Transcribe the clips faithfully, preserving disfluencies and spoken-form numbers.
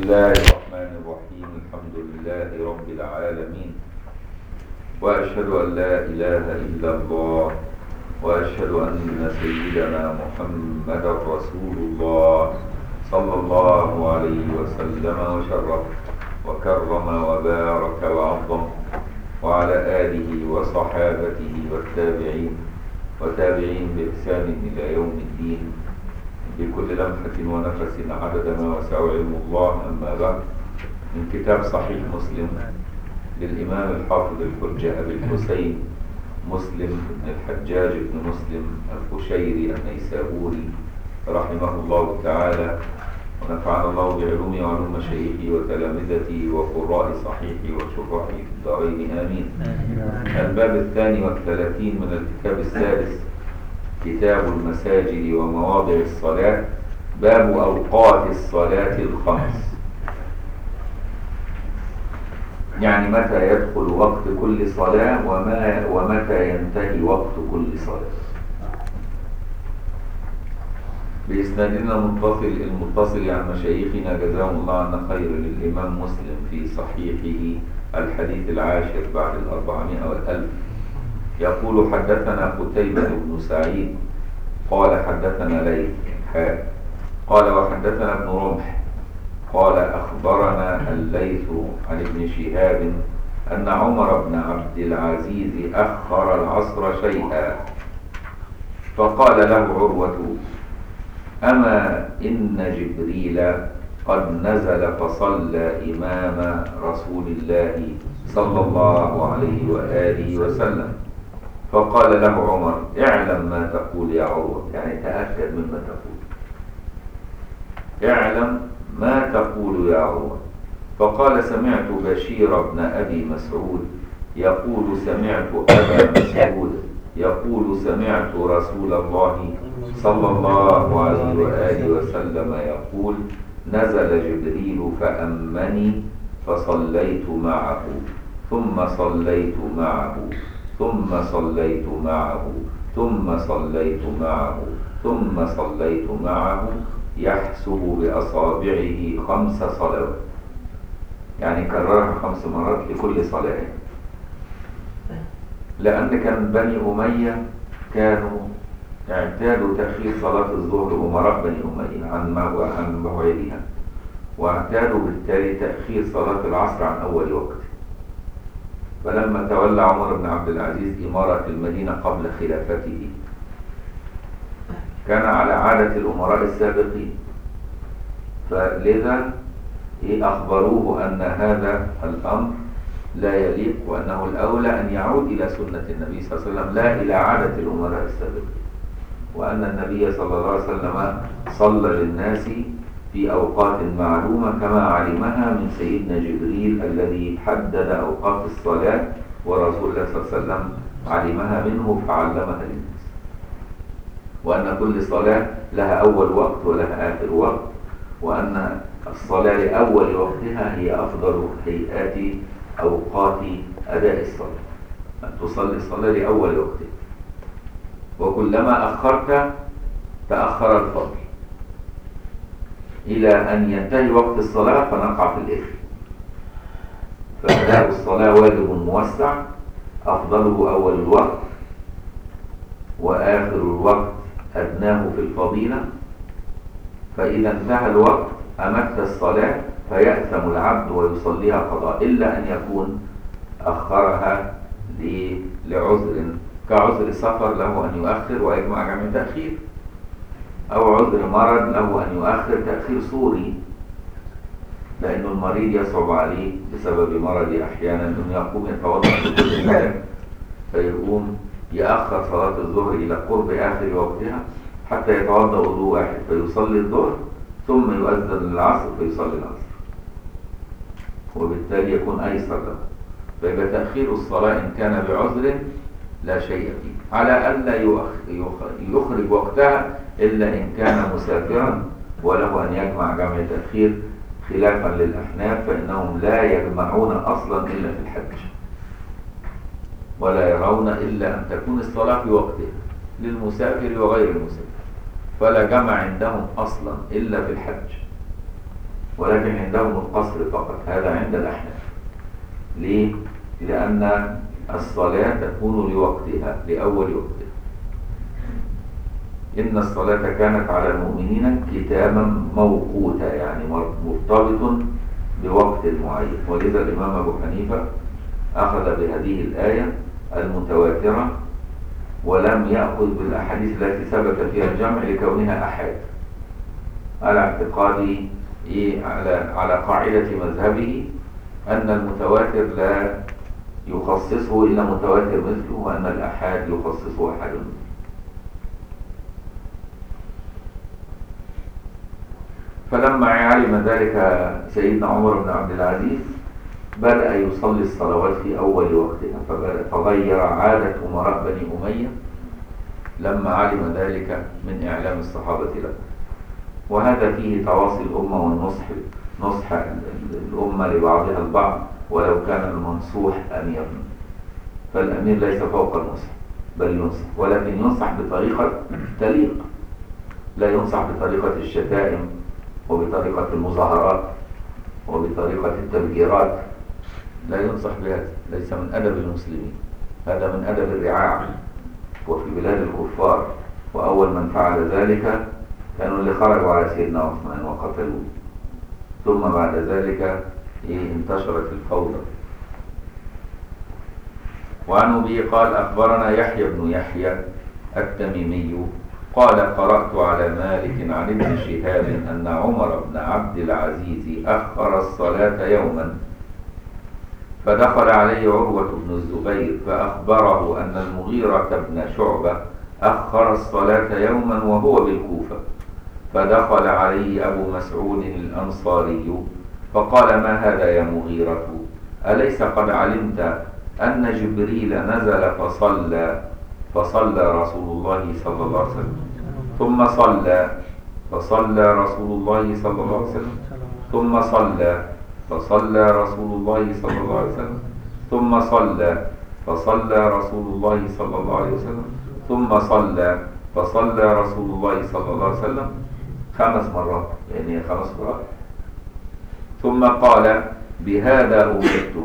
الله الرحمن الرحيم. الحمد لله رب العالمين، وأشهد أن لا إله إلا الله، وأشهد أن سيدنا محمد رسول الله صلى الله عليه وسلم وشرف وكرم وبارك وعظم، وعلى آله وصحابته والتابعين وتابعين بإحسان إلى يوم الدين بكل لمحة ونفس عدد ما وسع علم الله. أما بعد، من كتاب صحيح مسلم للإمام الحافظ الحجة أبي الحسين مسلم بن الحجاج بن مسلم القشيري النيسابوري رحمه الله تعالى، ونفعنا الله بعلومه وعلوم مشايخه وتلامذته وقراء صحيحه وشراحه في الدارين آمين. الباب الثاني والثلاثين من الكتاب السادس، كتاب المساجد ومواضع الصلاة، باب أوقات الصلاة الخمس، يعني متى يدخل وقت كل صلاة وما ومتى ينتهي وقت كل صلاة. بإسنادنا المتصل المتصل عن مشايخنا جزاهم الله عنا خير للإمام مسلم في صحيحه الحديث العاشر بعد الأربعمائة والألف، يقول: حدثنا قتيبة بن سعيد قال حدثنا ليث حاء قال وحدثنا ابن رمح قال أخبرنا الليث عن ابن شهاب أن عمر بن عبد العزيز أخر العصر شيئا، فقال له عروة: أما إن جبريل قد نزل فصلى إمام رسول الله صلى الله عليه وآله وسلم. فقال له عمر: اعلم ما تقول يا عروة، يعني تأكد مما تقول، اعلم ما تقول يا عروة. فقال: سمعت بشير بن أبي مسعود يقول سمعت أبا مسعود يقول سمعت رسول الله صلى الله عليه وآله وسلم يقول: نزل جبريل فأمني فصليت معه ثم صليت معه ثم صليت معه ثم صليت معه ثم صليت معه يحسب بأصابعه خمس صلوات، يعني كررها خمس مرات لكل صلاة. لأن كان بني أمية كانوا اعتادوا تأخير صلاة الظهر، أمراء بني أمية عن عن موعدها، واعتادوا بالتالي تأخير صلاة العصر عن أول وقت. فلما تولى عمر بن عبد العزيز إمارة المدينة قبل خلافته، كان على عادة الأمراء السابقين، فلذا أخبروه أن هذا الأمر لا يليق، وأنه الأولى أن يعود إلى سنة النبي صلى الله عليه وسلم لا إلى عادة الأمراء السابقين، وأن النبي صلى الله عليه وسلم صلى للناس في أوقات معلومة كما علمها من سيدنا جبريل الذي حدد أوقات الصلاة، ورسول الله صلى الله عليه وسلم علمها منه فعلمها للناس، وأن كل صلاة لها أول وقت ولها آخر وقت، وأن الصلاة لأول وقتها هي أفضل هيئات أوقات أداء الصلاة، أن تصلي الصلاة لأول وقتها، وكلما أخرت تأخر الفضل إلى أن ينتهي وقت الصلاة فنقع في الإثم. فأداء الصلاة واجب موسع، أفضله أول الوقت وآخر الوقت أدناه في الفضيلة. فإذا انتهى الوقت أمت الصلاة فيأثم العبد ويصليها قضاء، إلا أن يكون أخرها لعذر، كعذر سفر له أن يؤخر ويجمع جمع تأخير، أو عذر مرض له أن يؤخر تأخير صوري، لأن المريض يصعب عليه بسبب مرض أحيانا أنه يقوم يتوضأ في كل مكان، فيقوم يأخر صلاة الظهر إلى قرب آخر وقتها حتى يتوضأ وضوء واحد فيصلي الظهر، ثم يؤذن للعصر فيصلي العصر، وبالتالي يكون أيسر له. فيبقى تأخير الصلاة إن كان بعذر لا شيء فيه، على ألا يخرج وقتها إلا إن كان مسافرا وله أن يجمع جمع تأخير، خلافا للأحناف فإنهم لا يجمعون أصلا إلا في الحج، ولا يرون إلا أن تكون الصلاة في وقتها للمسافر وغير المسافر، فلا جمع عندهم أصلا إلا في الحج. ولكن عندهم القصر فقط، هذا عند الأحناف. ليه؟ لأن الصلاة تكون لوقتها، لأول وقتها. إن الصلاة كانت على المؤمنين كتابا موقوتا، يعني مرتبط بوقت معين. ولذا الإمام أبو حنيفة أخذ بهذه الآية المتواترة ولم يأخذ بالأحاديث التي ثبت فيها الجمع لكونها أحاد، على اعتقاد إيه؟ على على قاعدة مذهبه أن المتواتر لا يخصصه إلا متواتر مثله، وأن الأحاد يخصصه أحد مثله. فلما علم ذلك سيدنا عمر بن عبد العزيز بدأ يصلي الصلوات في أول وقتها، فغير عادة أمراء بني أمية لما علم ذلك من إعلام الصحابة له. وهذا فيه تواصي الأمة والنصح، نصح الأمة لبعضها البعض ولو كان المنصوح أميرا. فالأمير ليس فوق النصح بل ينصح، ولكن ينصح بطريقة تليق، لا ينصح بطريقة الشتائم وبطريقة المظاهرات وبطريقة التفجيرات، لا ينصح بهذا، ليس من أدب المسلمين، هذا من أدب الرعاع. وفي بلاد الكفار وأول من فعل ذلك كانوا اللي خرجوا على سيدنا عثمان وقتلوه، ثم بعد ذلك انتشرت الفوضى. وعن أبي قال أخبرنا يحيى بن يحيى التميمي قال قرأت على مالك عن ابن شهاب أن عمر بن عبد العزيز أخر الصلاة يوما، فدخل عليه عروة بن الزبير فأخبره أن المغيرة بن شعبة أخر الصلاة يوما وهو بالكوفة، فدخل عليه أبو مسعود الأنصاري فقال ما هذا يا مغيرة؟ أليس قد علمت أن جبريل نزل فصلى فصلى رسول الله صلى الله عليه وسلم ثم صلى فصلى رسول الله صلى الله عليه وسلم ثم صلى فصلى رسول الله صلى الله عليه وسلم ثم صلى فصلى رسول الله صلى الله عليه وسلم ثم صلى فصلى رسول الله صلى الله عليه وسلم خمس مرات، يعني خمس مرات. ثم قال بهذا أمرت.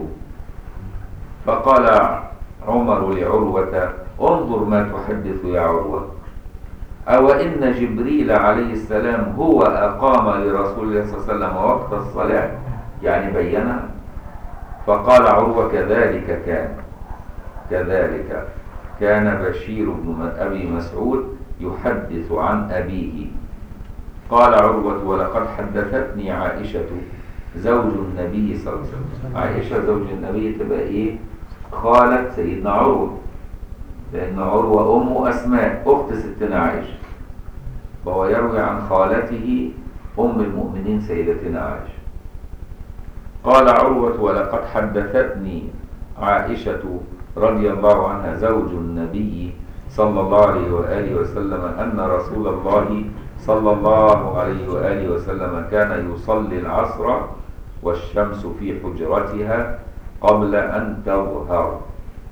فقال عمر لعروة انظر ما تحدث يا عروة، أو إن جبريل عليه السلام هو أقام لرسول الله صلى الله عليه وسلم وقت الصلاة، يعني بينها. فقال عروة كذلك كان كذلك كان بشير بن أبي مسعود يحدث عن أبيه. قال عروة ولقد حدثتني عائشة زوج النبي صلى الله عليه وسلم. عائشة زوج النبي تبقى إيه؟ خالة سيدنا عروة، لأن عروة أم أسماء أخت ستنا عائشة، فهو يروي عن خالته أم المؤمنين سيدتنا عائشة. قال عروة ولقد حدثتني عائشة رضي الله عنها زوج النبي صلى الله عليه وآله وسلم أن رسول الله صلى الله عليه وآله وسلم كان يصلي العصر والشمس في حجرتها قبل أن تظهر.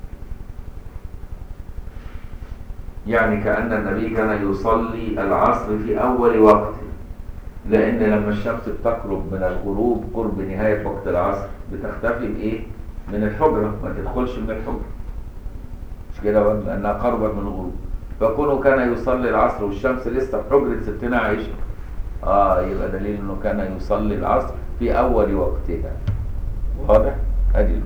يعني كأن النبي كان يصلي العصر في أول وقت، لأن لما الشمس بتقرب من الغروب قرب نهاية وقت العصر بتختفي بإيه؟ من الحجرة، ما تدخلش من الحجرة، مش كده؟ لأنها قربت من الغروب. فكونه كان يصلي العصر والشمس لسه في حجرة ستنا عائشة، آه يبقى دليل إنه كان يصلي العصر في أول وقتها. واضح؟ أدل.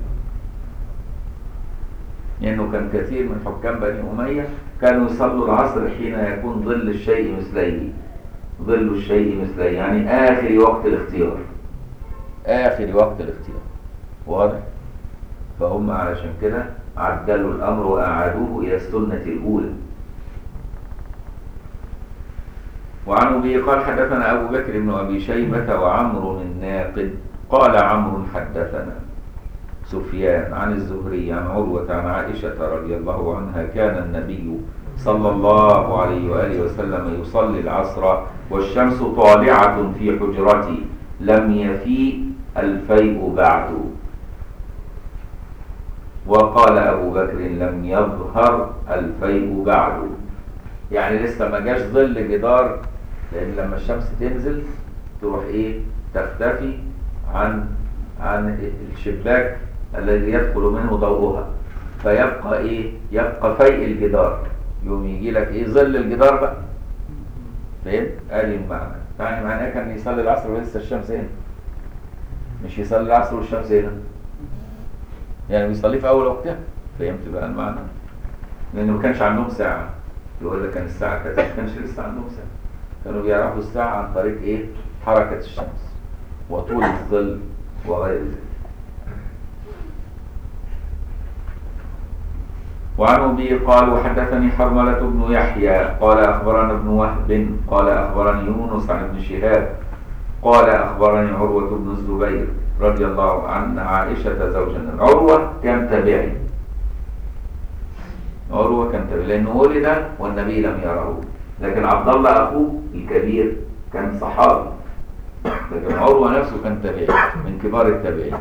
لأنه يعني كان كثير من حكام بني أمية كانوا يصلوا العصر حين يكون ظل الشيء مثليه، ظل الشيء مثليه، يعني آخر وقت الاختيار، آخر وقت الاختيار. واضح؟ فهم علشان كده عدلوا الأمر وأعادوه إلى السنة الأولى. وعن أبي قال حدثنا أبو بكر بن أبي شيبة وعمرو الناقد قال عمرو حدثنا سفيان عن الزهري عن عروة عن عائشة رضي الله عنها كان النبي صلى الله عليه وآله وسلم يصلي العصر والشمس طالعة في حجرتي لم يفيء الفيء بعد. وقال أبو بكر لم يظهر الفيء بعد، يعني لسه ما جاش ظل جدار، لأن لما الشمس تنزل تروح إيه؟ تختفي عن عن الشباك الذي يدخل منه ضوءها، فيبقى ايه؟ يبقى فيء الجدار، يوم يجي لك ايه؟ ظل الجدار بقى. فهمت؟ ادي المعنى. يعني معناه كان يصلي العصر ولسه الشمس هنا، مش يصلي العصر والشمس هنا، يعني بيصلي في اول وقتها. فهمت بقى المعنى؟ لانه ما كانش عندهم ساعه، يقول لك كان الساعه كذا، ما كانش لسه عندهم ساعه، كانوا بيعرفوا الساعه عن طريق ايه؟ حركه الشمس وطول الظل وغير ذلك. وعن أبي قال وحدثني حرملة بن يحيى قال أخبرنا ابن وهب قال أخبرني يونس عن ابن شهاب قال أخبرني عروة بن الزبير رضي الله عن عائشة زوج النبي. عروة كان تابعي، عروة كان تابعي لأنه ولد والنبي لم يره، لكن عبد الله أخوه الكبير كان صحابي، لكن عروة نفسه كان تابعي من كبار التابعين.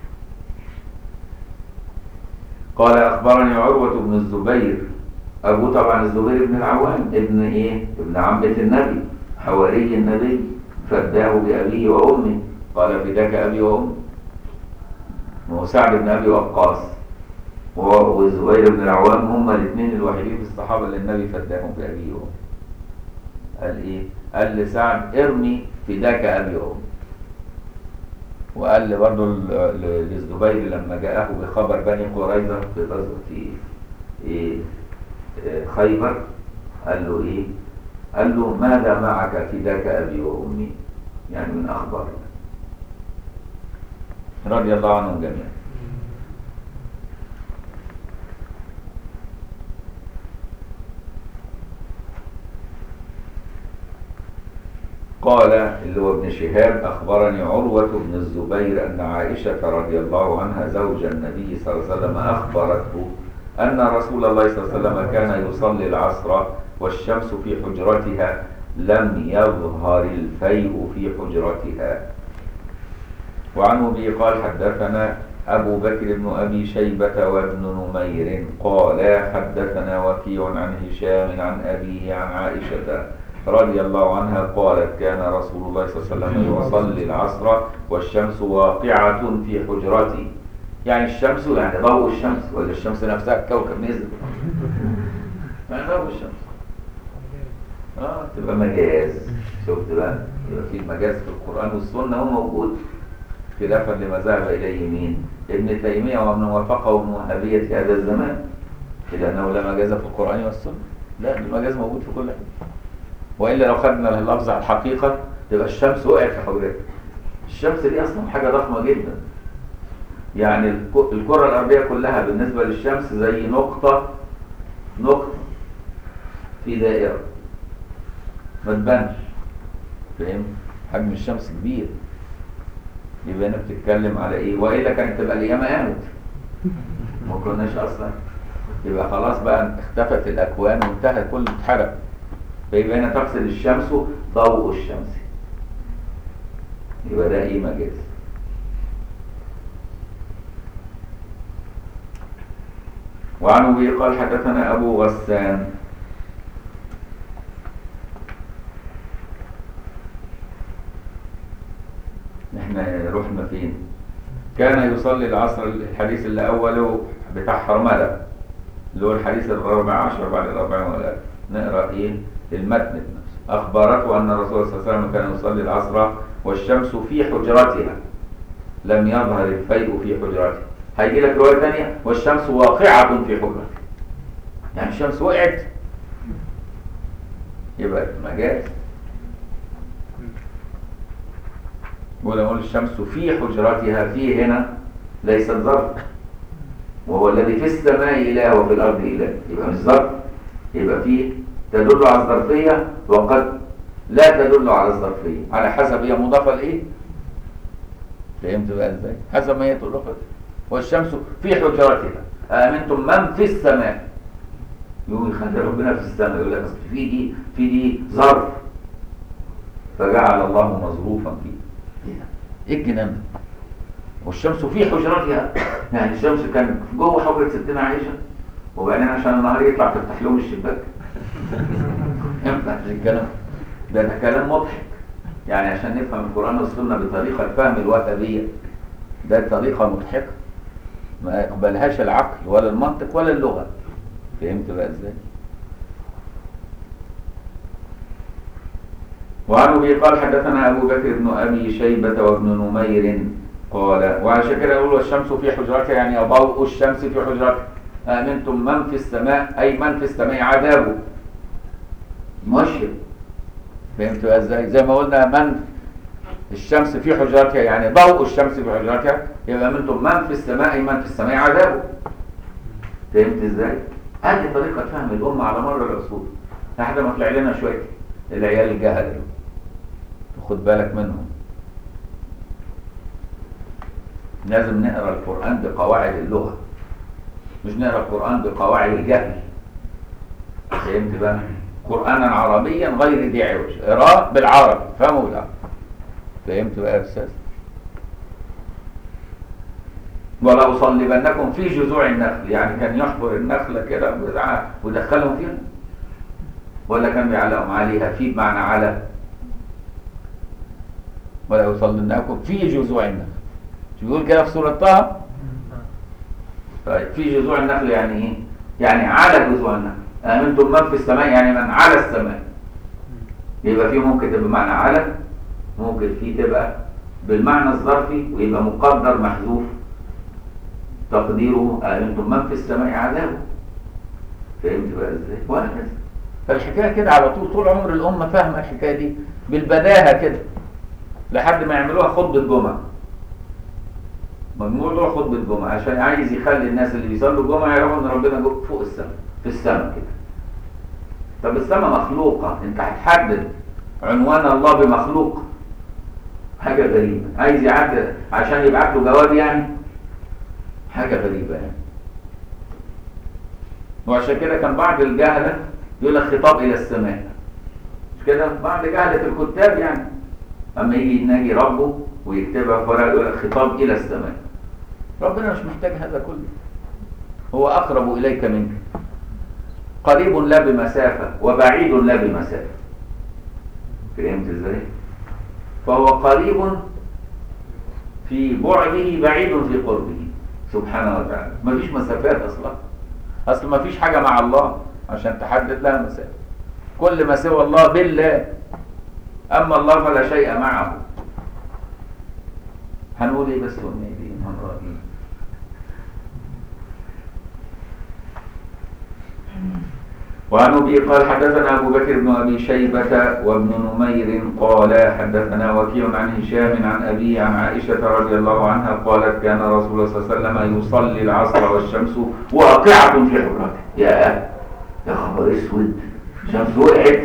قال أخبرني عروة بن الزبير، أبو طبعا الزبير بن العوام، ابن إيه؟ ابن عمة النبي، حواري النبي، فداه بأبيه وأمه، قال فداك أبي وأمي. وسعد بن أبي وقاص والزبير بن العوام هم الاثنين الوحيدين في الصحابة اللي النبي فداهم بأبيه وأمه. قال إيه؟ قال لسعد ارمي فداك أبي وأمي، وقال برضه للزبير لما جاءه بخبر بني قريظة في غزوة إيه خيبر، قال له إيه؟ قال له ماذا معك فداك أبي وأمي؟ يعني من أخبار رضي الله عنهم جميعا. قال اللي هو ابن شهاب أخبرني عروة بن الزبير أن عائشة رضي الله عنها زوج النبي صلى الله عليه وسلم أخبرته أن رسول الله صلى الله عليه وسلم كان يصلي العصر والشمس في حجرتها لم يظهر الفيء في حجرتها. وعن أبي قال حدثنا أبو بكر بن أبي شيبة وابن نمير قال حدثنا وكيع عن هشام عن أبيه عن عائشة رضي الله عنها قالت كان رسول الله صلى الله عليه وسلم يصلي العصر والشمس واقعة في حجرتي. يعني الشمس يعني ضوء الشمس، ولا الشمس نفسها الكوكب نزل؟ يعني ضوء الشمس. اه تبقى مجاز. شفت بقى؟ يبقى في المجاز في القرآن والسنة هو موجود، خلافا لما ذهب إليه مين؟ ابن تيمية ومن وافقه من وهابية هذا الزمان، إلى أنه لا مجاز في القرآن والسنة. لا، المجاز موجود في كل حاجة. وإلا لو خدنا اللفظ على الحقيقة تبقى الشمس وقعت في حجرتها. الشمس دي أصلا حاجة ضخمة جدا، يعني الكرة الأرضية كلها بالنسبة للشمس زي نقطة نقطة في دائرة ما تبانش. فاهم؟ حجم الشمس كبير، يبقى أنا بتتكلم على إيه؟ وإلا كانت تبقى القيامة قامت، ما كناش أصلا، يبقى خلاص بقى اختفت الأكوان وانتهت، كله اتحرق. فيبقى هنا تقصد الشمس ضوء الشمس، يبقى ده ايه؟ مجاز. وعن أبي قال حدثنا أبو غسان احنا رحنا فين؟ كان يصلي العصر، الحديث اللي أوله بتاع حرملة اللي هو الحديث الرابع عشر بعد الأربعين والآن. نقرأ ايه؟ المتن نفسه. أخبرته أن الرسول صلى الله عليه وسلم كان يصلي العصر والشمس في حجرتها لم يظهر الفيء في حجرتها. هيجي لك رواية ثانية والشمس واقعة في حجرتها، يعني الشمس وقعت، يبقى مجاز. ولا نقول الشمس في حجرتها، في هنا ليست ظرف، وهو الذي في السماء إله وفي الأرض إله، يبقى مش ظرف، يبقى فيه تدل على الظرفية وقد لا تدل على الظرفية، على حسب هي مضافة لإيه. فهمت بقى ازاي؟ حسب ما هي تضافة. والشمس في حجرتها آمنتم من في السماء، يقول يخلي ربنا في السماء، يقول لك في دي في دي ظرف فجعل الله مظروفا فيه. ايه الجنان ده؟ والشمس في حجرتها، يعني الشمس كانت جوه حجرة ستنا عائشة، وبعدين عشان النهار يطلع تفتح لهم الشباك. ينفع الكلام ده؟ ده كلام مضحك. يعني عشان نفهم القرآن والسنة بطريقة فهم الوهابية، ده طريقة مضحكة ما يقبلهاش العقل ولا المنطق ولا اللغة. فهمت بقى ازاي؟ وعن ابي قال حدثنا ابو بكر بن ابي شيبة وابن نمير قال، وعشان كده يقول والشمس في حجرتها يعني ضوء الشمس في حجرتها، امنتم من في السماء اي من في السماء عذابه مشرق. فهمت بقى ازاي؟ زي ما قلنا من الشمس في حجرتها يعني ضوء الشمس في حجرتها، يبقى امنتم من في السماء اي من في السماء عذابه. فهمت ازاي؟ هذه طريقة فهم الأمة على مر العصور لحد ما طلع لنا شوية العيال الجهل، خد بالك منهم. لازم نقرأ القرآن بقواعد اللغة، مش نقرأ القرآن بقواعد الجهل. فهمت بقى؟ قرآنا عربيا غير ذي عوج، اقراه بالعربي فهمه بالعربي. فهمت بقى يا أستاذ؟ ولا أصلبنكم في جذوع النخل، يعني كان يحفر النخلة كده ويدخلهم فيها، ولا كان بيعلقهم عليها في بمعنى على، ولا أصلبنكم في جذوع النخل. مش بيقول كده في سورة طه؟ طيب في جذوع النخل يعني ايه؟ يعني على جذوع النخل. آمنتم من في السماء يعني من على السماء. يبقى في ممكن تبقى بمعنى على، ممكن في تبقى بالمعنى الظرفي ويبقى مقدر محذوف تقديره آمنتم من في السماء عذابه. فهمت بقى ازاي؟ وهكذا. فالحكايه كده على طول، طول عمر الامه فاهمه الحكايه دي بالبداهه كده، لحد ما يعملوها خطبه جمعه. مجموع خطبه جمعه عشان عايز يخلي الناس اللي بيصلوا الجمعه يعرفوا ان ربنا جو فوق السماء، في السماء كده. طب السماء مخلوقه، انت هتحدد عنوان الله بمخلوق؟ حاجه غريبه. عايز يعدل عشان يبعت له جواب يعني؟ حاجة غريبة يعني. وعشان كده كان بعض الجهلة يقول لك خطاب إلى السماء، مش كده؟ بعض جهلة الكتاب يعني أما يجي يناجي ربه ويكتبها في ورقة يقول لك خطاب إلى السماء. ربنا مش محتاج هذا كله، هو أقرب إليك منك، قريب لا بمسافة وبعيد لا بمسافة. فهمت إزاي؟ فهو قريب في بعده بعيد في قربه سبحانه وتعالى. مفيش مسافات اصلا، اصل مفيش حاجه مع الله عشان تحدد لها مسافه. كل ما سوى الله بالله، اما الله فلا شيء معه. هنقول ايه بس ونيجي هنقول ايه؟ وعن ابي قال حدثنا ابو بكر بن ابي شيبه وابن نمير قال حدثنا وكيع عن هشام عن ابي عن عائشه رضي الله عنها قالت كان رسول الله صلى الله عليه وسلم يصلي العصر والشمس واقعه في حجرته. يا يا خبر اسود، الشمس وقعت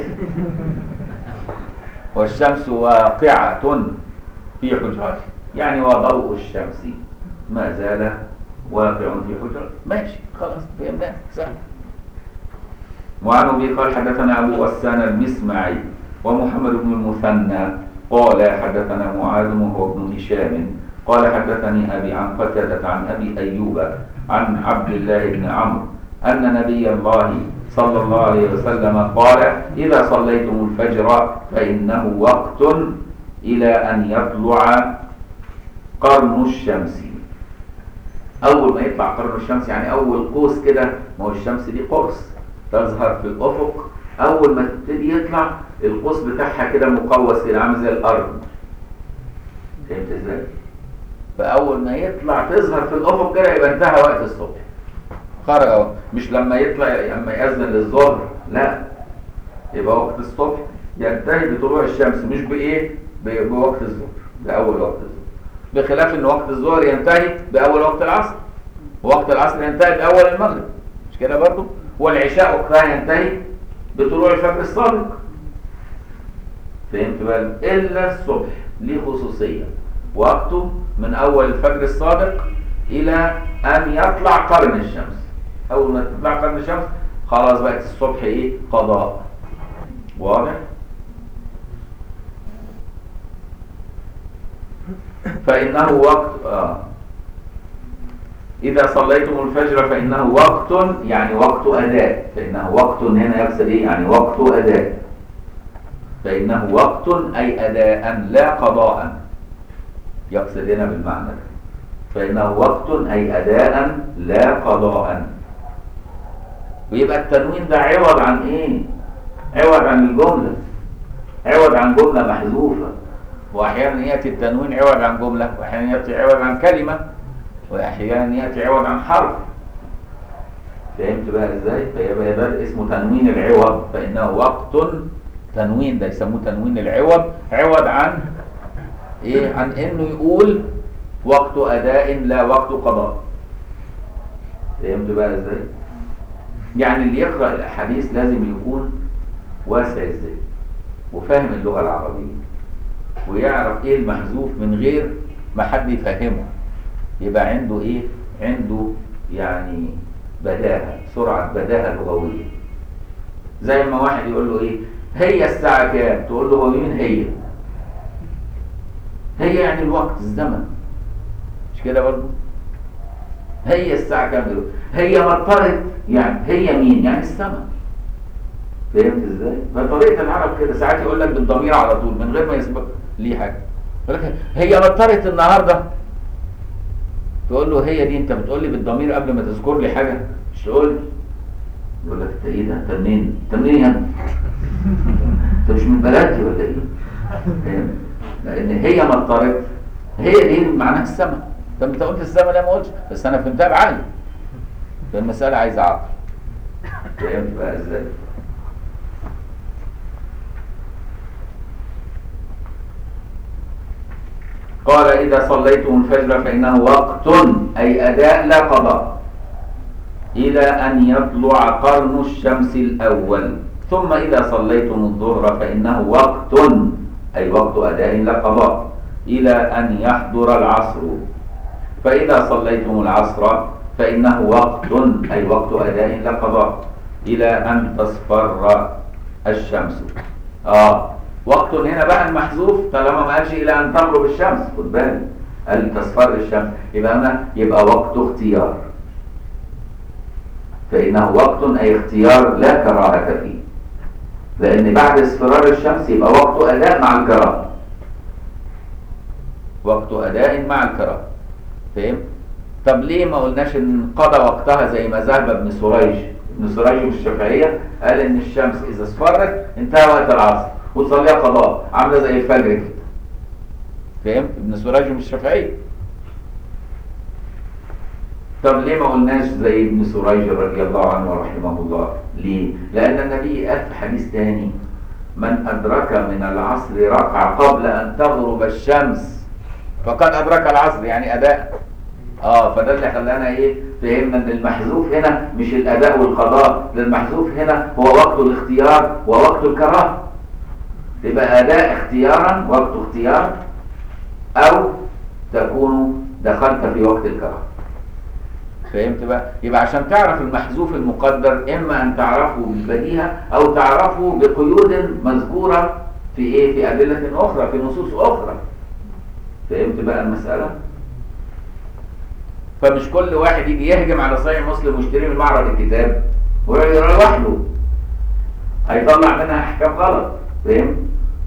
والشمس واقعه في حجرته، يعني وضوء الشمس ما زال واقع في حجرته. ماشي خلاص فهمنا سهل. وعن ابي قال حدثنا ابو غسان المسمعي ومحمد بن المثنى قال حدثنا معاذ وهو ابن هشام قال حدثني ابي عن قتادة عن ابي ايوب عن عبد الله بن عمرو ان نبي الله صلى الله عليه وسلم قال اذا صليتم الفجر فانه وقت الى ان يطلع قرن الشمس. اول ما يطلع قرن الشمس يعني اول قوس كده، ما هو الشمس دي قرص تظهر في الافق، اول ما تبتدي يطلع القوس بتاعها كده مقوس كده عامل زي الارض. فهمت ازاي؟ فاول ما يطلع تظهر في الافق كده يبقى انتهى وقت الصبح، خرج اهو. مش لما يطلع اما يأذن للظهر، لا، يبقى وقت الصبح ينتهي بطلوع الشمس، مش بايه؟ بوقت الظهر، باول وقت الظهر، بخلاف ان وقت الظهر ينتهي باول وقت العصر، ووقت العصر ينتهي باول المغرب، مش كده برضو؟ والعشاء وقتها ينتهي بطلوع الفجر الصادق. فهمت بقى؟ الا الصبح ليه خصوصيه، وقته من اول الفجر الصادق الى ان يطلع قرن الشمس. اول ما تطلع قرن الشمس خلاص بقت الصبح ايه؟ قضاء. واضح؟ فانه وقت اه إذا صليتم الفجر فإنه وقت، يعني وقت أداء. فإنه وقت هنا يقصد إيه؟ يعني وقت أداء. فإنه وقت أي أداء لا قضاء، يقصد هنا بالمعنى ده، فإنه وقت أي أداء لا قضاء. ويبقى التنوين ده عوض عن إيه؟ عوض عن الجملة، عوض عن جملة محذوفة. وأحيانا يأتي التنوين عوض عن جملة، وأحيانا يأتي عوض عن كلمة، وأحيانا يأتي عوض عن حرف. فهمت بقى إزاي؟ فيبقى ده اسمه تنوين العوض، فإنه وقت، تنوين ده يسموه تنوين العوض، عوض عن إيه؟ عن إنه يقول وقت أداء لا وقت قضاء. فهمت بقى إزاي؟ يعني اللي يقرأ الأحاديث لازم يكون واسع الذهن وفاهم اللغة العربية، ويعرف ايه المحذوف من غير ما حد يفهمه. يبقى عنده ايه؟ عنده يعني بداهة، سرعة بداهة لغوية. زي ما واحد يقول له ايه؟ هي الساعة كام؟ تقول له هو مين هي؟ هي يعني الوقت، الزمن، مش كده برضه؟ هي الساعة كام دلوقتي؟ هي مطرت، يعني هي مين؟ يعني السماء. فهمت ازاي؟ فطريقة العرب كده، ساعات يقول لك بالضمير على طول من غير ما يسبق ليه حاجة. يقول لك هي مطرت النهارده. تقول له هي دي انت بتقول لي بالضمير قبل ما تذكر لي حاجة؟ مش تقول لي. يقول لك انت ايه ده؟ انت منين؟ انت منين يا ابني؟ انت مش من بلدي ولا ايه؟ فاهم؟ لأن هي مطرت، هي دي معناها السماء. طب انت قلت السماء؟ لا ما قلتش، بس انا فهمتها بعقلي. فالمسألة عايزة عقل. فهمت بقى ازاي؟ قال إذا صليتم الفجر فإنه وقت أي أداء لا قضاء إلى أن يطلع قرن الشمس الأول، ثم إذا صليتم الظهر فإنه وقت أي وقت أداء لا قضاء إلى أن يحضر العصر، فإذا صليتم العصر فإنه وقت أي وقت أداء لا قضاء إلى أن تصفر الشمس. آه وقت هنا بقى المحذوف طالما ما قالش إلى أن تغرب الشمس، خد بالك قال تصفر الشمس، يبقى هنا يبقى وقت اختيار، فإنه وقت أي اختيار لا كراهة فيه، لأن بعد اصفرار الشمس يبقى وقت أداء مع الكراهة، وقت أداء مع الكراهة. فهم؟ طب ليه ما قلناش إن قضى وقتها زي ما ذهب ابن سريج؟ ابن سريج والشافعية قال إن الشمس إذا اصفرت انتهى وقت العصر وتصليها قضاء، عاملة زي الفجر كده. فهم؟ ابن سريج والشافعية. طب ليه ما قلناش زي ابن سريج رضي الله عنه ورحمه الله؟ ليه؟ لأن النبي قال في حديث تاني: من أدرك من العصر ركعة قبل أن تغرب الشمس فقد أدرك العصر، يعني أداء. اه فده اللي خلانا ايه؟ فهمنا ان المحذوف هنا مش الأداء والقضاء، المحذوف هنا هو وقت الاختيار ووقت الكراهة. يبقى أداء اختيارا، وقت اختيار، أو تكون دخلت في وقت الكراهة. فهمت بقى؟ يبقى عشان تعرف المحذوف المقدر إما أن تعرفه بالبديهة أو تعرفه بقيود مذكورة في إيه؟ في أدلة أخرى، في نصوص أخرى. فهمت بقى المسألة؟ فمش كل واحد يجي يهجم على صحيح مسلم ويشتري من معرض الكتاب ويقرا لوحده، هيطلع منها أحكام غلط. فهمت؟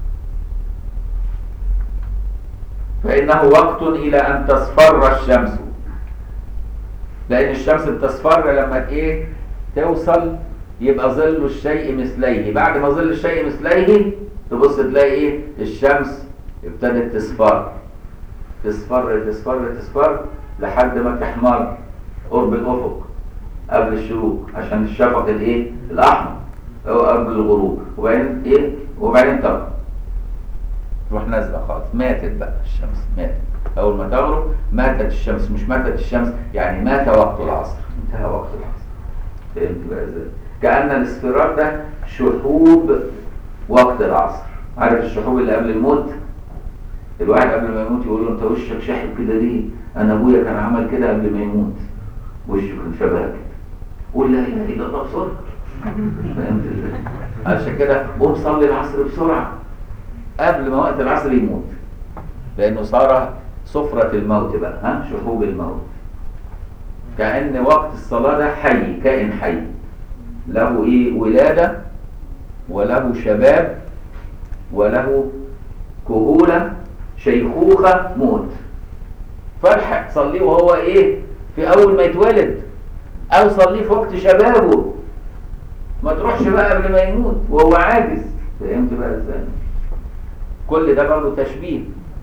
فإنه وقت إلى أن تصفر الشمس، لأن الشمس بتصفر لما إيه؟ توصل يبقى ظل الشيء مثليه، بعد ما ظل الشيء مثليه تبص تلاقي إيه؟ الشمس ابتدت تصفر تصفر تصفر تصفر لحد ما تحمر قرب الأفق قبل الشروق، عشان الشفق الإيه؟ الأحمر أو قبل الغروب، وبعدين إيه؟ وبعدين تغرب، تروح نازلة خالص، ماتت بقى الشمس، ماتت. أول ما تغرب ماتت الشمس، مش ماتت الشمس يعني مات وقت العصر، انتهى وقت العصر. فهمت بقى ازاي؟ كأن الاصفرار ده شحوب وقت العصر. عارف الشحوب اللي قبل الموت؟ الواحد قبل ما يموت يقول له انت وشك شاحب كده ليه؟ انا ابويا كان عمل كده قبل ما يموت، وشه كان شبه كده. قول لا اله الا الله بسرعه. فهمت ازاي؟ عشان كده قوم صلي العصر بسرعه قبل ما وقت العصر يموت، لانه صار صفرة الموت بقى، ها؟ شحوب الموت. كأن وقت الصلاة ده حي، كائن حي له ايه؟ ولادة وله شباب وله كهولة شيخوخة موت، فالحق صليه وهو ايه في اول ما يتولد، او صليه في وقت شبابه، ما تروحش بقى قبل ما يموت وهو عاجز. فهمت بقى ازاي؟ كل ده برضه تشبيه.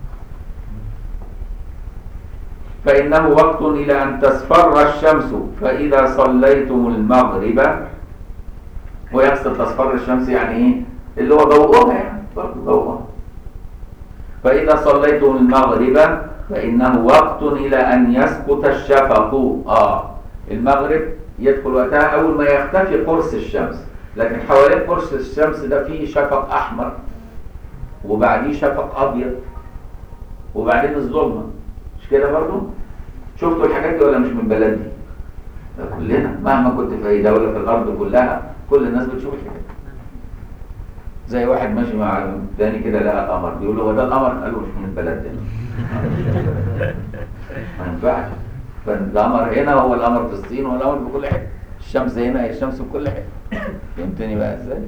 فإنه وقت إلى أن تصفر الشمس فإذا صليتم المغرب، ويقصد تصفر الشمس يعني إيه؟ اللي هو ضوءها يعني برضه ضوءها. فإذا صليتم المغرب فإنه وقت إلى أن يسقط الشفق. آه المغرب يدخل وقتها أول ما يختفي قرص الشمس، لكن حوالين قرص الشمس ده فيه شفق أحمر، وبعديه شفق أبيض، وبعدين الظلمة. مش كده برضو؟ شفتوا الحاجات دي ولا مش من بلدي؟ كلنا مهما كنت في أي دولة في الأرض كلها كل الناس بتشوف الحاجات دي. زي واحد ماشي مع الثاني كده لقى القمر، بيقول له هو ده القمر؟ قال له مش من البلد ده. ما ينفعش. فالقمر هنا هو القمر في الصين والقمر في كل حته. الشمس هنا هي الشمس في كل حته. فهمتني بقى ازاي؟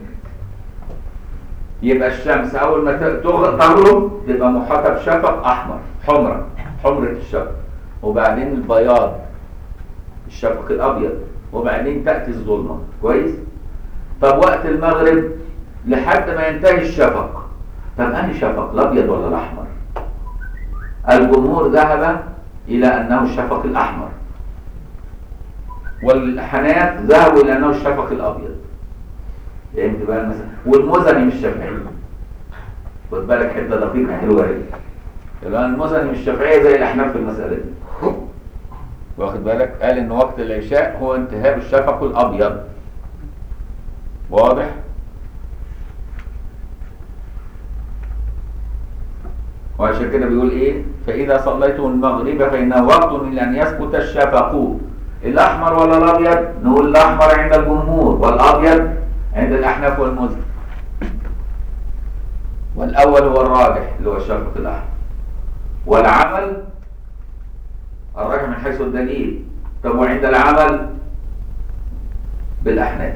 يبقى الشمس أول ما تغرب تبقى محاطة بشفق أحمر، حمرة، حمرة الشفق، وبعدين البياض الشفق الأبيض، وبعدين تأتي الظلمة. كويس؟ طب وقت المغرب لحد ما ينتهي الشفق، طب أنهي شفق؟ الأبيض ولا الأحمر؟ الجمهور ذهب إلى أنه الشفق الأحمر، والحناف ذهبوا إلى أنه الشفق الأبيض. فهمت بقى المسألة؟ والمزني مش شافعي. خد بالك حته دقيقه حلوه اهي. لان المزني مش شافعي زي الاحناف في المساله دي. واخد بالك؟ قال ان وقت العشاء هو انتهاء الشفق الابيض. واضح؟ وعشان كده بيقول ايه؟ فاذا صليتم المغرب فانه وقت الى ان يسقط الشفق. الاحمر ولا الابيض؟ نقول الاحمر عند الجمهور، والابيض عند الأحناف والمزني. والأول هو الراجح اللي هو الشفق الأحمر. والعمل الراجح من حيث الدليل. طب وعند العمل بالأحناف.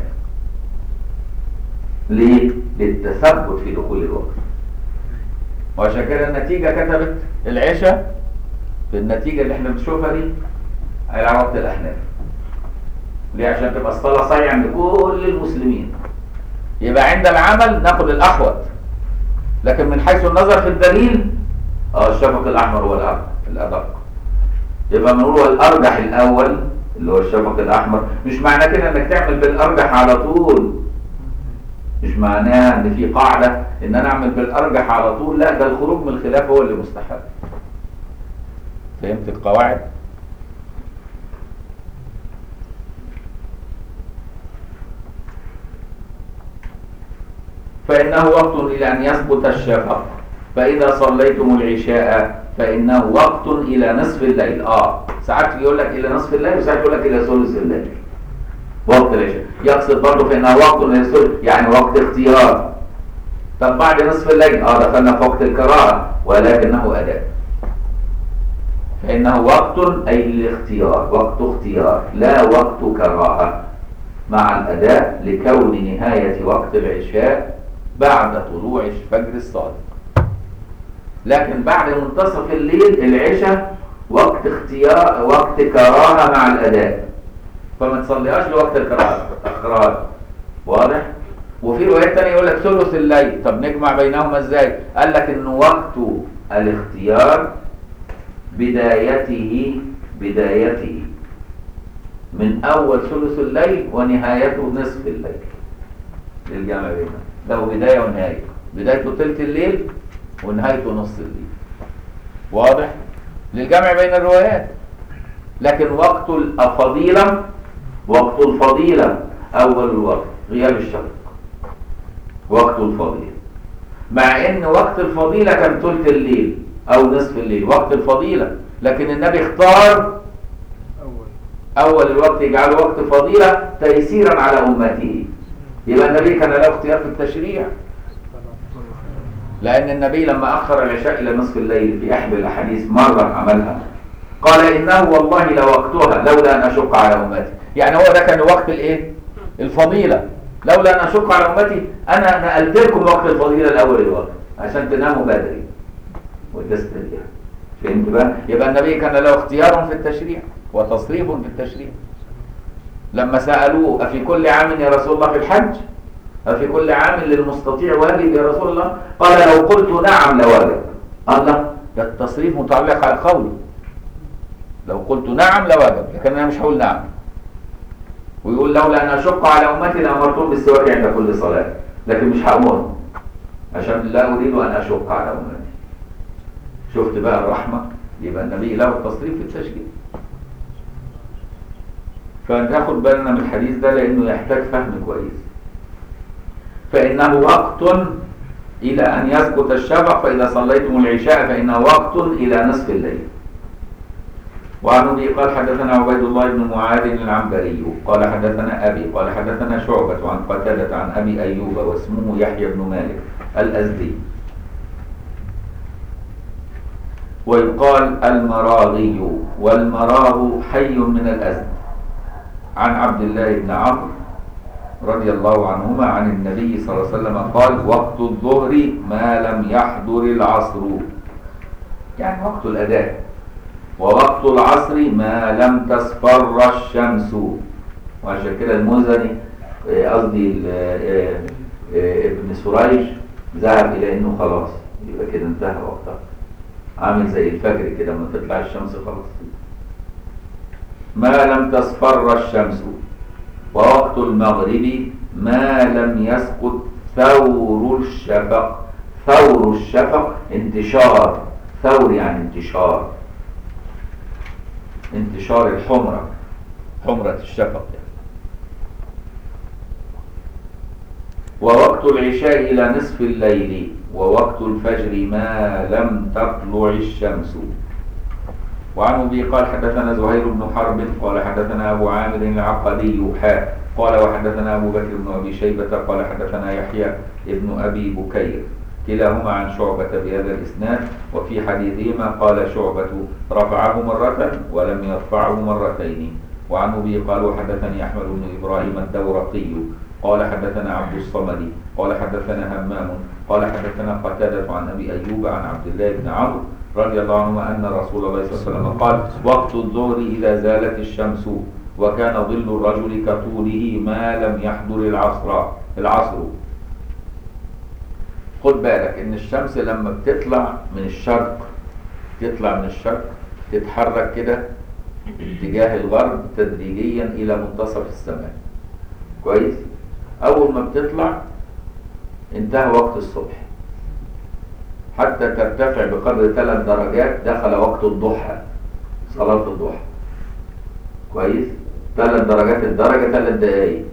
ليه؟ للتثبت في دخول الوقت. وعشان كده النتيجة كتبت العشاء في النتيجة اللي احنا بنشوفها دي على وقت الأحناف. ليه؟ عشان تبقى الصلاة صحيحة عند كل المسلمين. يبقى عند العمل ناخد الأحوط، لكن من حيث النظر في الدليل اه الشفق الأحمر هو الأدق. يبقى بنقول هو الأرجح الأول اللي هو الشفق الأحمر. مش معنى كده إنك تعمل بالأرجح على طول، مش معناها إن في قاعدة إن أنا أعمل بالأرجح على طول، لا، ده الخروج من الخلاف هو اللي مستحب. فهمت القواعد؟ فإنه وقت إلى أن يثبت الشفق فإذا صليتم العشاء فإنه وقت إلى نصف الليل. آه ساعات يقول لك إلى نصف الليل، وساعات يقول لك إلى ثلث الليل. وقت العشاء يقصد برضه فإنه وقت إلى ثلث، يعني وقت اختيار. طب بعد نصف الليل آه دخلنا في وقت الكراهة ولكنه أداء. فإنه وقت أي الاختيار، وقت اختيار لا وقت كراهة مع الأداء، لكون نهاية وقت العشاء بعد طلوع الفجر الصادق. لكن بعد منتصف الليل العشاء وقت اختيار، وقت كراهة مع الأداء، فما تصليهاش لوقت الكراهة، تأخرها. واضح؟ وفي روايات تانية يقول لك ثلث الليل. طب نجمع بينهما ازاي؟ قال لك ان وقت الاختيار بدايته بدايته من اول ثلث الليل ونهايته نصف الليل. للجمع بينهم له بداية ونهاية، بدايته ثلث الليل ونهايته نصف الليل. واضح؟ للجمع بين الروايات. لكن وقت الفضيلة، وقت الفضيلة أول الوقت غياب الشفق، وقت الفضيلة، مع ان وقت الفضيلة كان ثلث الليل او نصف الليل وقت الفضيلة، لكن النبي اختار اول الوقت يجعله وقت فضيلة تيسيرا على امته. يبقى النبي كان له اختيار في التشريع، لان النبي لما اخر العشاء الى نصف الليل في احد الاحاديث مرة عملها قال انه والله لوقتها لولا ان اشق على امتي. يعني هو ده كان وقت الايه؟ الفضيلة، لولا أن أشق على أمتي أنا نقلت لكم وقت الفضيلة الأول الوقت عشان تناموا بدري وتستريحوا. فهمت بقى؟ يبقى النبي كان له اختيار في التشريع وتصريف في التشريع. لما سألوه أفي كل عام يا رسول الله في الحج؟ أفي كل عام للمستطيع واجب يا رسول الله؟ قال لو قلت نعم لواجب. الله، ده التصريف متعلق على القول. لو قلت نعم لواجب، لكن أنا مش هقول نعم. ويقول لولا أن أشق على أمتي لأمرتهم بالسواك عند كل صلاة، لكن مش هقول عشان لا أريد أن أشق على أمتي. شفت بقى الرحمة؟ يبقى النبي له التصريف في التشريع. فناخد بالنا من الحديث ده لأنه يحتاج فهم كويس. فإنه وقت إلى أن يسقط الشفق، فإذا صليتم العشاء فإنه وقت إلى نصف الليل. وعن أبي قال حدثنا عبيد الله بن معاذ العنبري قال حدثنا أبي قال حدثنا شعبة عن قتادة عن أبي أيوب واسمه يحيى بن مالك الأزدي، ويقال المراغي، والمراغ حي من الأزد، عن عبد الله بن عمرو رضي الله عنهما عن النبي صلى الله عليه وسلم قال وقت الظهر ما لم يحضر العصر، يعني وقت الأداء، ووقت العصر ما لم تصفر الشمس. وعشان كده المزني قصدي ابن سريج ذهب إلى أنه خلاص يبقى كده انتهى وقتها، عامل زي الفجر كده لما تطلع الشمس خلاص. ما لم تصفر الشمس. ووقت المغرب ما لم يسقط ثور الشفق. ثور الشفق انتشار، ثور يعني انتشار، انتشار الحمرة، حمرة الشفق يعني. ووقت العشاء إلى نصف الليل. ووقت الفجر ما لم تطلع الشمس. وعن أبي قال حدثنا زهير بن حرب قال حدثنا أبو عامر العقدي حاء قال وحدثنا أبو بكر بن أبي شيبة قال حدثنا يحيى ابن أبي بكير كلاهما عن شعبة بهذا الإسناد. وفي حديثهما قال شعبة رفعه مرة ولم يرفعه مرتين. وعن أبي قال وحدثني أحمد بن إبراهيم الدورقي قال حدثنا عبد الصمد قال حدثنا همام قال حدثنا قتادة عن أبي أيوب عن عبد الله بن عمرو رضي الله عنهما أن رسول الله صلى الله عليه وسلم قال وقت الظهر إذا زالت الشمس وكان ظل الرجل كطوله ما لم يحضر العصر. العصر خد بالك ان الشمس لما بتطلع من الشرق، تطلع من الشرق تتحرك كده اتجاه الغرب تدريجيا الى منتصف السماء. كويس؟ اول ما بتطلع انتهى وقت الصبح حتى ترتفع بقدر ثلاث درجات دخل وقت الضحى، صلاة الضحى. كويس؟ ثلاث درجات، الدرجة ثلاث دقايق،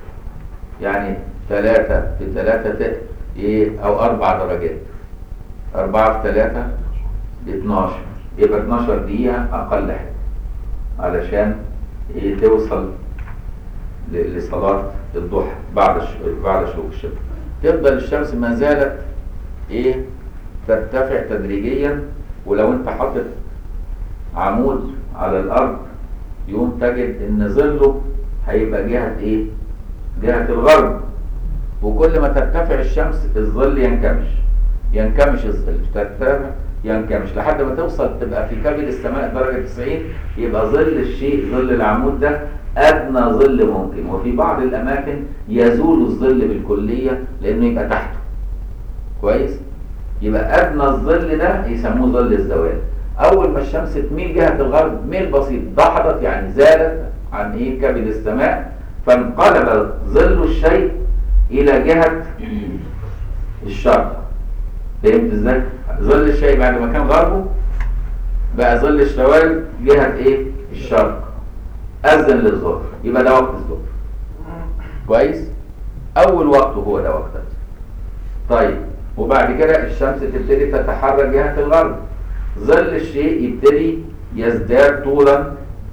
يعني ثلاثة في ثلاثة ايه او اربع درجات، اربعة في ثلاثة اتناشر، يبقى اتناشر دقيقة اقل حاجة علشان ايه توصل لصلاة الضحى بعد بعد شروق الشمس. تفضل الشمس ما زالت ايه ترتفع تدريجيا، ولو انت حاطط عمود على الارض يوم تجد ان ظله هيبقى جهة ايه؟ جهة الغرب. وكل ما ترتفع الشمس الظل ينكمش، ينكمش الظل، ترتفع ينكمش لحد ما توصل تبقى في كبد السماء درجة تسعين، يبقى ظل الشيء، ظل العمود ده أدنى ظل ممكن. وفي بعض الأماكن يزول الظل بالكلية لأنه يبقى تحته. كويس؟ يبقى أدنى الظل ده يسموه ظل الزوال. أول ما الشمس تميل جهة الغرب ميل بسيط، دحضت يعني زالت عن إيه كبد السماء، فانقلب ظل الشيء إلى جهة الشرق. فهمت إزاي؟ ظل الشيء بعد ما كان غربه بقى ظل الشوال جهة إيه؟ الشرق. أذن للظهر، يبقى ده وقت الظهر. كويس؟ أول وقت هو ده وقتها. طيب، وبعد كده الشمس تبتدي تتحرك جهة الغرب، ظل الشيء يبتدي يزداد طولا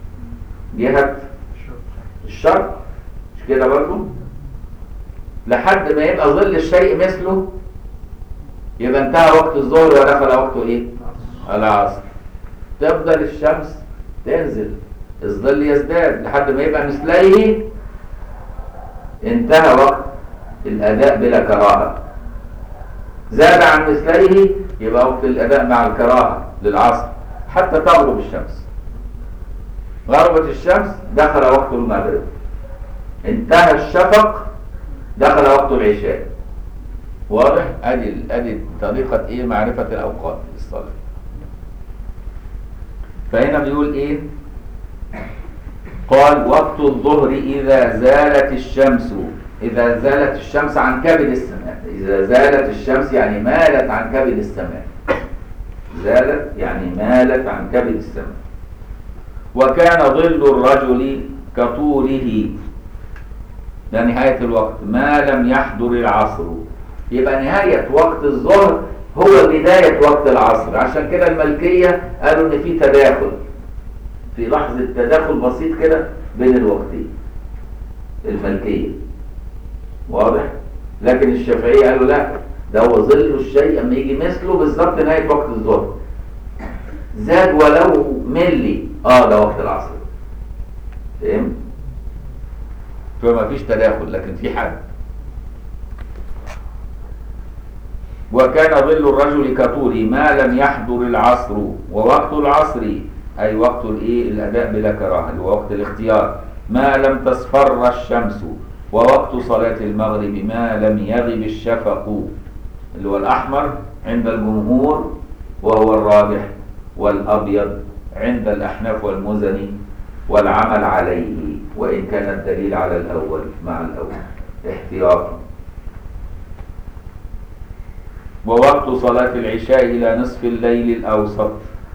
جهة الشرق، مش كده برضو؟ لحد ما يبقى ظل الشيء مثله، يبقى انتهى وقت الظهر ودخل وقته ايه؟ العصر. تفضل الشمس تنزل، الظل يزداد لحد ما يبقى مثليه انتهى وقت الأداء بلا كراهة. زاد عن مثليه يبقى وقت الأداء مع الكراهة للعصر حتى تغرب الشمس. غربت الشمس دخل وقت المغرب، انتهى الشفق دخل وقت العشاء. واضح؟ ادي ادي طريقة ايه معرفة الأوقات الصلاة. فهنا بيقول ايه؟ قال وقت الظهر إذا زالت الشمس، إذا زالت الشمس عن كبد السماء. إذا زالت الشمس يعني مالت عن كبد السماء، زالت يعني مالت عن كبد السماء. وكان ظل الرجل كطوله، ده نهاية الوقت ما لم يحضر العصر. يبقى نهاية وقت الظهر هو بداية وقت العصر. عشان كده المالكية قالوا إن في تداخل، في لحظة تداخل بسيط كده بين الوقتين، المالكية. واضح؟ لكن الشافعية قالوا لا، ده هو ظل الشيء اما يجي مثله بالظبط نهاية وقت الظهر. زاد ولو ملي اه ده وقت العصر. فهمت؟ فما فيش تداخل لكن في حد. وكان ظل الرجل كطوله ما لم يحضر العصر. ووقت العصر أي وقت الإيه؟ الأداء بلا كراهة، اللي هو وقت الاختيار، ما لم تصفر الشمس. ووقت صلاة المغرب ما لم يغب الشفق، اللي هو الأحمر عند الجمهور وهو الراجح، والأبيض عند الأحناف والمزني، والعمل عليه وإن كان الدليل على الأول مع الأول احتياطا. ووقت صلاة العشاء إلى نصف الليل الأوسط.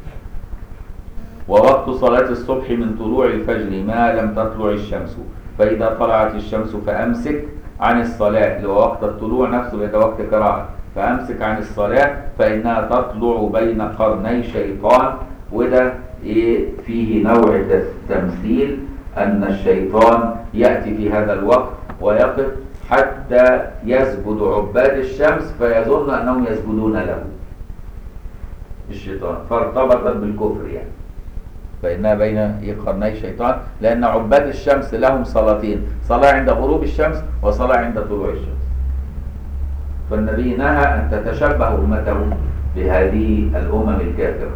ووقت صلاة الصبح من طلوع الفجر ما لم تطلع الشمس، فإذا طلعت الشمس فأمسك عن الصلاة، اللي هو وقت الطلوع نفسه ده وقت كراهة، فأمسك عن الصلاة فإنها تطلع بين قرني شيطان. وده إيه فيه نوع تمثيل أن الشيطان يأتي في هذا الوقت ويقف حتى يسجد عباد الشمس فيظن أنهم يسجدون له الشيطان، فارتبطت بالكفر يعني. فإنها بين قرني شيطان، لأن عباد الشمس لهم صلاتين، صلاة عند غروب الشمس وصلاة عند طلوع الشمس. فالنبي نهى أن تتشبه أمته بهذه الأمم الكافرة،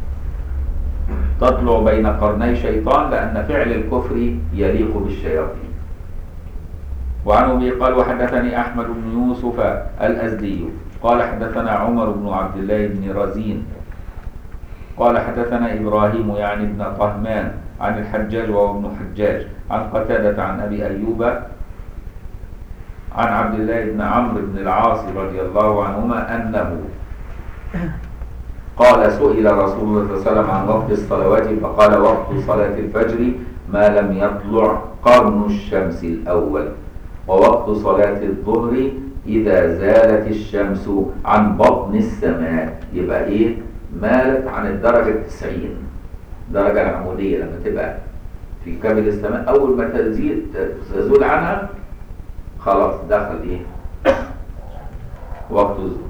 تطلع بين قرني شيطان، لأن فعل الكفر يليق بالشياطين. وعن أبي قال وحدثني أحمد بن يوسف الأزدي قال حدثنا عمر بن عبد الله بن رزين قال حدثنا إبراهيم يعني ابن طهمان عن الحجاج وهو ابن حجاج عن قتادة عن أبي أيوب عن عبد الله بن عمرو بن العاص رضي الله عنهما أنه قال سئل رسول الله صلى الله عليه وسلم عن وقت الصلوات فقال وقت صلاة الفجر ما لم يطلع قرن الشمس الأول، ووقت صلاة الظهر إذا زالت الشمس عن بطن السماء. يبقى إيه؟ مالت عن الدرجة التسعين، درجة العمودية لما تبقى في كبد السماء أول ما تزيد تزول عنها خلاص دخل إيه؟ وقت الظهر.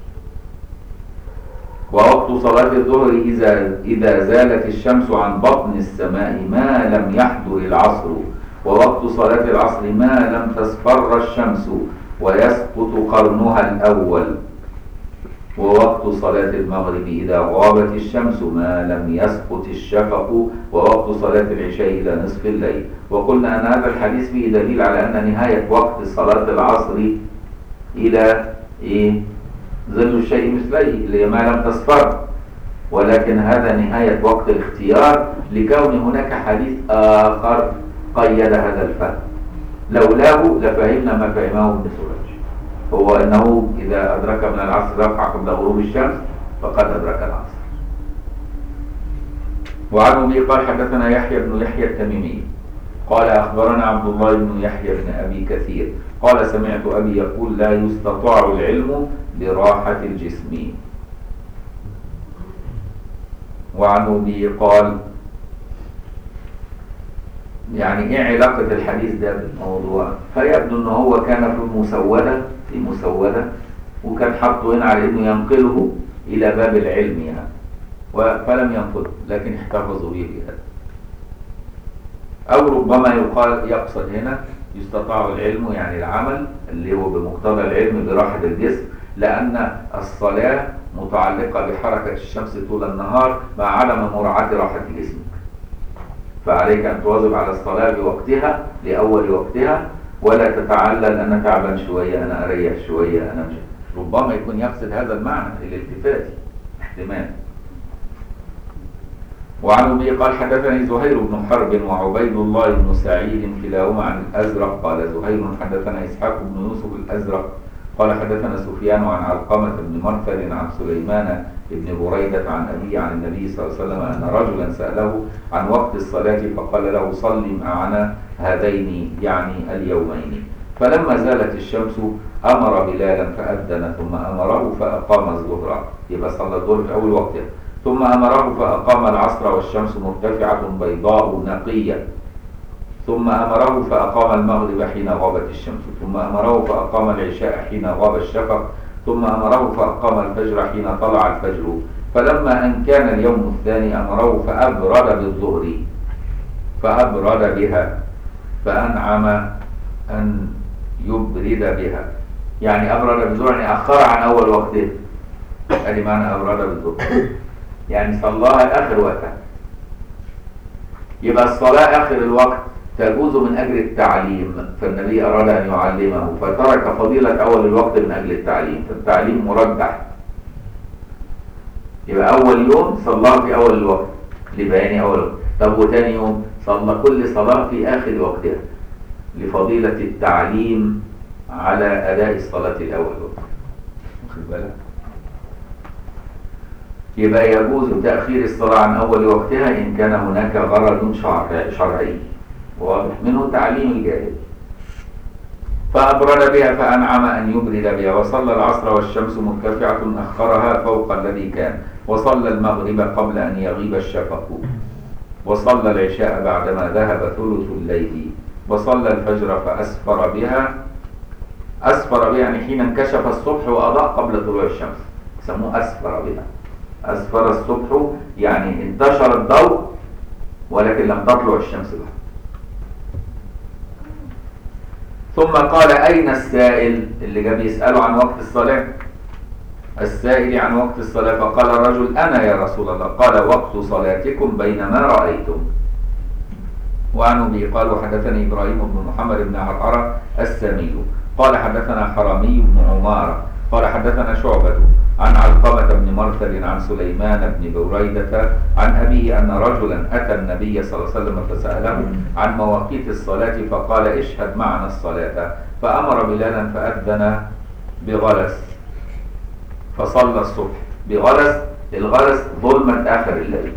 ووقت صلاة الظهر إذا إذا زالت الشمس عن بطن السماء ما لم يحضر العصر، ووقت صلاة العصر ما لم تصفر الشمس ويسقط قرنها الأول، ووقت صلاة المغرب إذا غابت الشمس ما لم يسقط الشفق، ووقت صلاة العشاء إلى نصف الليل. وقلنا أن هذا الحديث فيه دليل على أن نهاية وقت صلاة العصر إلى إيه؟ ظل الشيء مثليه اللي هي ما لم تصفر، ولكن هذا نهاية وقت الاختيار لكون هناك حديث آخر قيد هذا الفهم، لولاه لفهمنا ما فهمه ابن سراج، هو أنه إذا أدرك من العصر ركعة قبل غروب الشمس فقد أدرك العصر. وعن أبي قال حدثنا يحيى بن يحيى التميمي قال أخبرنا عبد الله بن يحيى بن أبي كثير قال سمعت أبي يقول لا يستطاع العلم براحة الجسم. وعن أبي قال يعني ايه علاقة الحديث ده بالموضوع؟ فيبدو ان هو كان في مسودة في مسودة وكان حاطه هنا على انه ينقله الى باب العلم يعني، فلم ينقله لكن احتفظوا به هذا. او ربما يقال يقصد هنا يستطاع العلم يعني العمل اللي هو بمقتضى العلم براحة الجسم، لأن الصلاة متعلقة بحركة الشمس طول النهار مع عدم مراعاة راحة جسمك. فعليك أن تواظب على الصلاة بوقتها لأول وقتها، ولا تتعلل أنا تعبان شوية، أنا أريح شوية، أنا مش. ربما يكون يقصد هذا المعنى الالتفاتي احتمال. وعن أبي قال حدثني زهير بن حرب وعبيد الله بن سعيد كلاهما عن الأزرق قال زهير حدثنا إسحاق بن يوسف الأزرق قال حدثنا سفيان عن علقمة بن مرثد عن سليمان بن بريدة عن أبي عن النبي صلى الله عليه وسلم أن رجلا سأله عن وقت الصلاة فقال له صل معنا هذين يعني اليومين. فلما زالت الشمس أمر بلالا فأذن ثم أمره فأقام الظهر، يبقى صلى الظهر في أول وقتها، ثم أمره فأقام العصر والشمس مرتفعة بيضاء نقية، ثم أمره فأقام المغرب حين غابت الشمس، ثم أمره فأقام العشاء حين غاب الشفق، ثم أمره فأقام الفجر حين طلع الفجر. فلما أن كان اليوم الثاني أمره فأبرد بالظهر فأبرد بها، فأنعم أن يبرد بها، يعني أبرد بالظهر يعني أخر عن أول وقته. هذه معنى أبرد بالظهر، يعني صلاها آخر وقتها. يبقى الصلاة آخر الوقت تجوز من أجل التعليم، فالنبي أراد أن يعلمه فترك فضيلة أول الوقت من أجل التعليم، فالتعليم مرجح. يبقى أول يوم صلاها في أول الوقت لبيان أول الوقت، طب وتاني يوم صلى كل صلاة في آخر وقتها لفضيلة التعليم على أداء الصلاة الأول وقت. واخد بالك؟ يبقى يجوز تأخير الصلاة عن أول وقتها إن كان هناك غرض شرعي واضح منه تعليم الجاهل. فأبرد بها فأنعم أن يبرد بها، وصلى العصر والشمس مرتفعة أخرها فوق الذي كان، وصلى المغرب قبل أن يغيب الشفق، وصلى العشاء بعدما ذهب ثلث الليل، وصلى الفجر فأسفر بها. أسفر بها يعني حين انكشف الصبح وأضاء قبل طلوع الشمس، يسموه أسفر بها. أسفر الصبح يعني انتشر الضوء ولكن لم تطلع الشمس بعد. ثم قال أين السائل اللي جاب يسأله عن وقت الصلاة؟ السائل عن وقت الصلاة، فقال الرجل أنا يا رسول الله. قال وقت صلاتكم بينما رأيتم. وعن أبي قال وحدثني إبراهيم بن محمد بن عرعرة السامي قال حدثنا حرمي بن عمارة قال حدثنا شعبة عن علقمة بن مرثد عن سليمان بن بريدة عن أبيه أن رجلا أتى النبي صلى الله عليه وسلم فسأله عن مواقيت الصلاة فقال اشهد معنا الصلاة، فأمر بلالا فأذن بغلس فصلى الصبح. بغلس، الغلس ظلمة آخر الليل،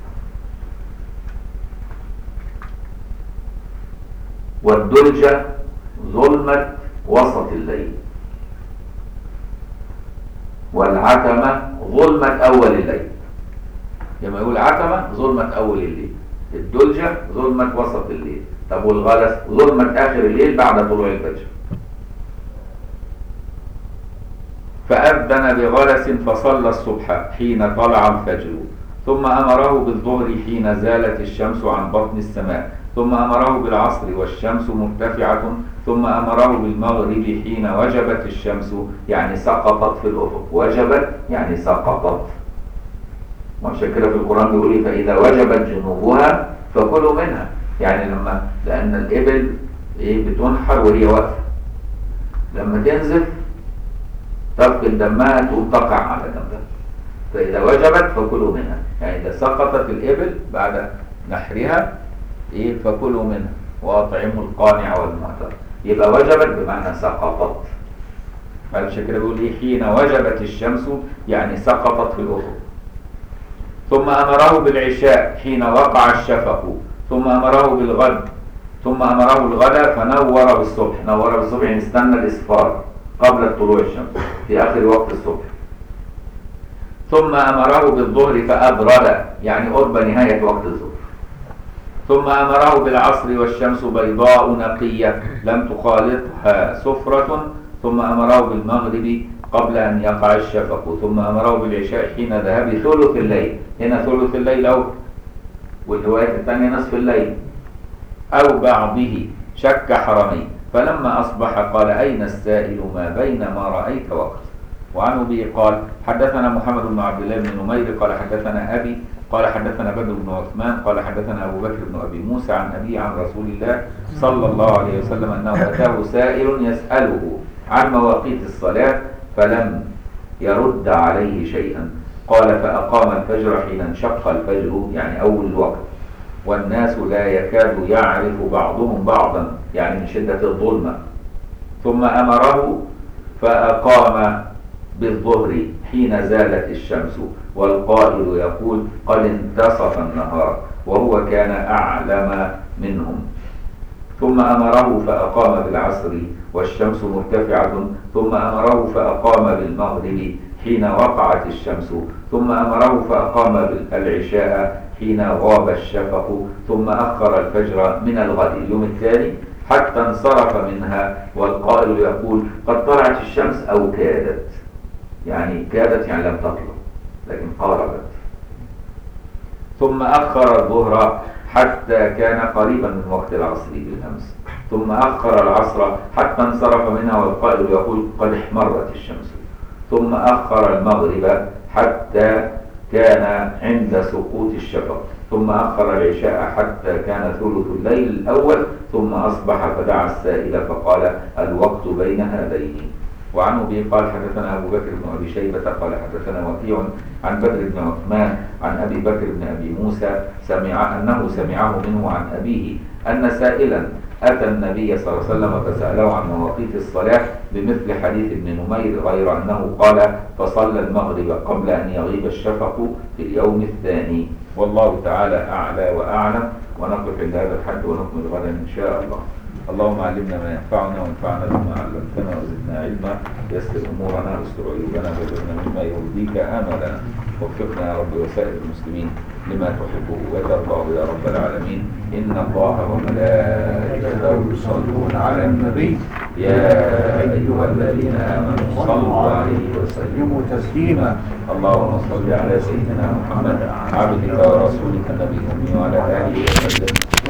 والدلجة ظلمة وسط الليل، والعتمة ظلمة أول الليل. لما يقول عتمة ظلمة أول الليل، الدلجة ظلمة وسط الليل، طب والغلس ظلمة آخر الليل بعد طلوع الفجر. فأذن بغلس فصلى الصبح حين طلع الفجر، ثم أمره بالظهر حين زالت الشمس عن بطن السماء، ثم أمره بالعصر والشمس مرتفعة، ثم أمره بالمغرب حين وجبت الشمس يعني سقطت في الأفق. وجبت يعني سقطت، وعشان كده في القرآن بيقول فإذا وجبت جنوبها فكلوا منها، يعني لما لأن الإبل إيه بتنحر وهي واقفة، لما تنزف تفقد دمها تقوم تقع على جنبها، فإذا وجبت فكلوا منها، يعني إذا سقطت الإبل بعد نحرها إيه فكلوا منها وأطعموا القانع والمعتر. يبقى وجبت بمعنى سقطت، عشان كده بيقول إيه حين وجبت الشمس يعني سقطت في الأفق. ثم أمره بالعشاء حين وقع الشفق، ثم أمره بالغد، ثم أمره الغد فنور بالصبح. نور بالصبح يعني استنى الإسفار قبل طلوع الشمس في آخر وقت الصبح. ثم أمره بالظهر فأبرد يعني قرب نهاية وقت الظهر. ثم أمره بالعصر والشمس بيضاء نقية لم تخالطها سفرة. ثم أمره بالمغرب قبل أن يقع الشفق. ثم أمره بالعشاء حين ذهب ثلث الليل، هنا ثلث الليل أو والرواية الثانية نصف الليل أو بعضه شك حرمين. فلما أصبح قال أين السائل ما بين ما رأيت وقت. وعنه به قال حدثنا محمد بن عبد الله بن نمير قال حدثنا أبي قال حدثنا بدر بن عثمان قال حدثنا أبو بكر بن أبي موسى عن أبي عن رسول الله صلى الله عليه وسلم أنه أتاه سائل يسأله عن مواقيت الصلاة فلم يرد عليه شيئا. قال فأقام الفجر حين انشق الفجر يعني أول الوقت والناس لا يكاد يعرف بعضهم بعضا يعني من شدة الظلمة. ثم أمره فأقام بالظهر حين زالت الشمس والقائل يقول قد انتصف النهار وهو كان أعلم منهم. ثم أمره فأقام بالعصر والشمس مرتفعة. ثم أمره فأقام بالمغرب حين وقعت الشمس. ثم أمره فأقام بالعشاء حين غاب الشفق. ثم أخر الفجر من الغد اليوم الثاني حتى انصرف منها والقائل يقول قد طلعت الشمس أو كادت يعني كادت يعني لم تطلع لكن قاربت. ثم أخر الظهر حتى كان قريبا من وقت العصر بالأمس. ثم أخر العصر حتى انصرف منها والقائل يقول قد احمرت الشمس. ثم أخر المغرب حتى كان عند سقوط الشفق. ثم أخر العشاء حتى كان ثلث الليل الأول. ثم أصبح فدعا السائل فقال الوقت بين هذين. وعنه به قال حدثنا أبو بكر بن أبي شيبة قال حدثنا وكيع عن بدر بن عثمان عن أبي بكر بن أبي موسى سمع أنه سمعه منه عن أبيه أن سائلا أتى النبي صلى الله عليه وسلم فسأله عن مواقيت الصلاة بمثل حديث ابن نمير غير أنه قال فصلى المغرب قبل أن يغيب الشفق في اليوم الثاني. والله تعالى أعلى وأعلم. ونقف عند هذا الحد ونكمل غدا إن شاء الله. اللهم علمنا ما ينفعنا وانفعنا بما علمتنا وزدنا علما. يسر امورنا واستر عيوبنا وجعلنا مما يرضيك املنا. وفقنا يا رب وسائر المسلمين لما تحبه وترضاه يا رب العالمين. ان الله وملائكته يصلون على النبي يا ايها الذين امنوا صلوا عليه وسلموا تسليما. اللهم صل على سيدنا محمد عبدك ورسولك النبي الامي وعلى اله وسلم